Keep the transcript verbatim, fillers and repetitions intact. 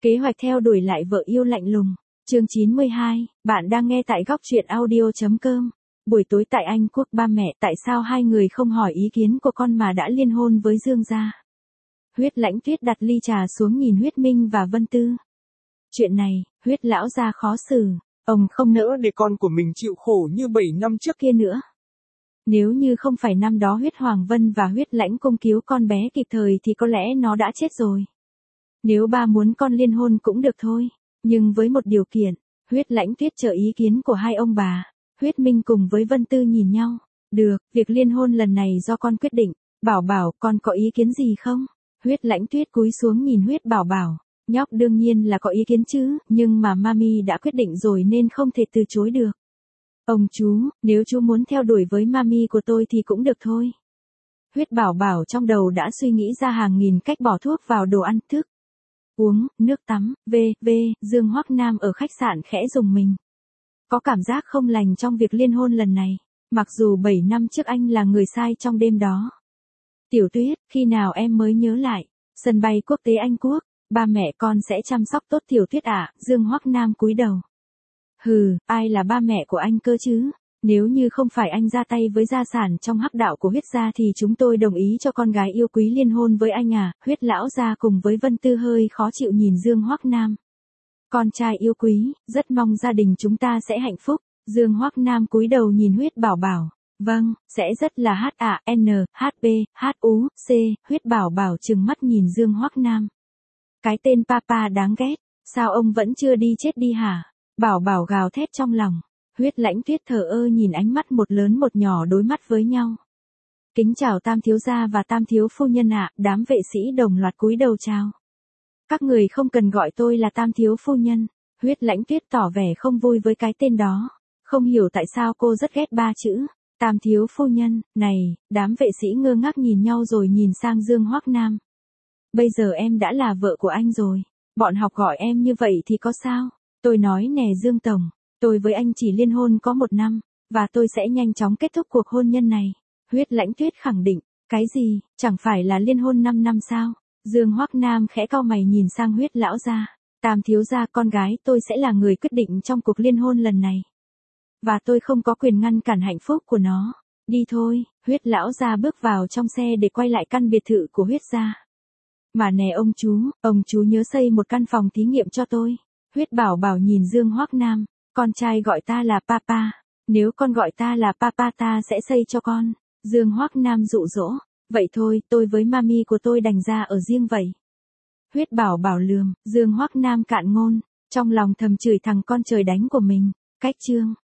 Kế hoạch theo đuổi lại vợ yêu lạnh lùng. Chương chín mươi hai, bạn đang nghe tại góc truyện audio.com. Buổi tối tại Anh Quốc, ba mẹ tại sao hai người không hỏi ý kiến của con mà đã liên hôn với Dương gia? Huyết Lãnh Tuyết đặt ly trà xuống nhìn Huyết Minh và Vân Tư. Chuyện này, Huyết lão gia khó xử, ông không nỡ để con của mình chịu khổ như bảy năm trước kia nữa. Nếu như không phải năm đó Huyết Hoàng Vân và Huyết Lãnh Công cứu con bé kịp thời thì có lẽ nó đã chết rồi. Nếu ba muốn con liên hôn cũng được thôi, nhưng với một điều kiện. Huyết Lãnh Tuyết chờ ý kiến của hai ông bà. Huyết Minh cùng với Vân Tư nhìn nhau. Được, việc liên hôn lần này do con quyết định. Bảo Bảo, con có ý kiến gì không? Huyết Lãnh Tuyết cúi xuống nhìn Huyết Bảo Bảo. Nhóc đương nhiên là có ý kiến chứ, nhưng mà mami đã quyết định rồi nên không thể từ chối được. Ông chú, nếu chú muốn theo đuổi với mami của tôi thì cũng được thôi. Huyết Bảo Bảo trong đầu đã suy nghĩ ra hàng nghìn cách bỏ thuốc vào đồ ăn thức. Uống, nước tắm, v, v, Dương Hoắc Nam ở khách sạn khẽ rùng mình. Có cảm giác không lành trong việc liên hôn lần này, mặc dù bảy năm trước anh là người sai trong đêm đó. Tiểu Tuyết, khi nào em mới nhớ lại, sân bay quốc tế Anh Quốc, ba mẹ con sẽ chăm sóc tốt Tiểu Tuyết ạ. Dương Hoắc Nam cúi đầu. Hừ, ai là ba mẹ của anh cơ chứ? Nếu như không phải anh ra tay với gia sản trong hắc đạo của Huyết gia thì chúng tôi đồng ý cho con gái yêu quý liên hôn với anh à. Huyết lão gia cùng với Vân Tư hơi khó chịu nhìn Dương Hoắc Nam. Con trai yêu quý, rất mong gia đình chúng ta sẽ hạnh phúc. Dương Hoắc Nam cúi đầu nhìn Huyết Bảo Bảo. Vâng, sẽ rất là H A N H B H U C. Huyết Bảo Bảo trừng mắt nhìn Dương Hoắc Nam. Cái tên papa đáng ghét, sao ông vẫn chưa đi chết đi hả? Bảo Bảo gào thét trong lòng. Huyết Lãnh Tuyết thờ ơ nhìn ánh mắt một lớn một nhỏ đối mắt với nhau. Kính chào Tam thiếu gia và Tam thiếu phu nhân ạ. Đám vệ sĩ đồng loạt cúi đầu chào. Các người không cần gọi tôi là Tam thiếu phu nhân. Huyết Lãnh Tuyết tỏ vẻ không vui với cái tên đó. Không hiểu tại sao cô rất ghét ba chữ Tam thiếu phu nhân này. Đám vệ sĩ ngơ ngác nhìn nhau rồi nhìn sang Dương Hoắc Nam. Bây giờ em đã là vợ của anh rồi, bọn học gọi em như vậy thì có sao? Tôi nói nè Dương tổng, tôi với anh chỉ liên hôn có một năm, và tôi sẽ nhanh chóng kết thúc cuộc hôn nhân này. Huyết Lãnh Tuyết khẳng định. Cái gì, chẳng phải là liên hôn năm năm sao? Dương Hoắc Nam khẽ cau mày nhìn sang Huyết lão gia. Tam thiếu gia, con gái tôi sẽ là người quyết định trong cuộc liên hôn lần này. Và tôi không có quyền ngăn cản hạnh phúc của nó. Đi thôi. Huyết lão gia bước vào trong xe để quay lại căn biệt thự của Huyết gia. Mà nè ông chú, ông chú nhớ xây một căn phòng thí nghiệm cho tôi. Huyết Bảo Bảo nhìn Dương Hoắc Nam. Con trai gọi ta là papa. Nếu con gọi ta là papa ta sẽ xây cho con. Dương Hoắc Nam dụ dỗ. Vậy thôi, tôi với mami của tôi đành ra ở riêng vậy. Huyết Bảo Bảo lườm. Dương Hoắc Nam cạn ngôn. Trong lòng thầm chửi thằng con trời đánh của mình. Cách chương.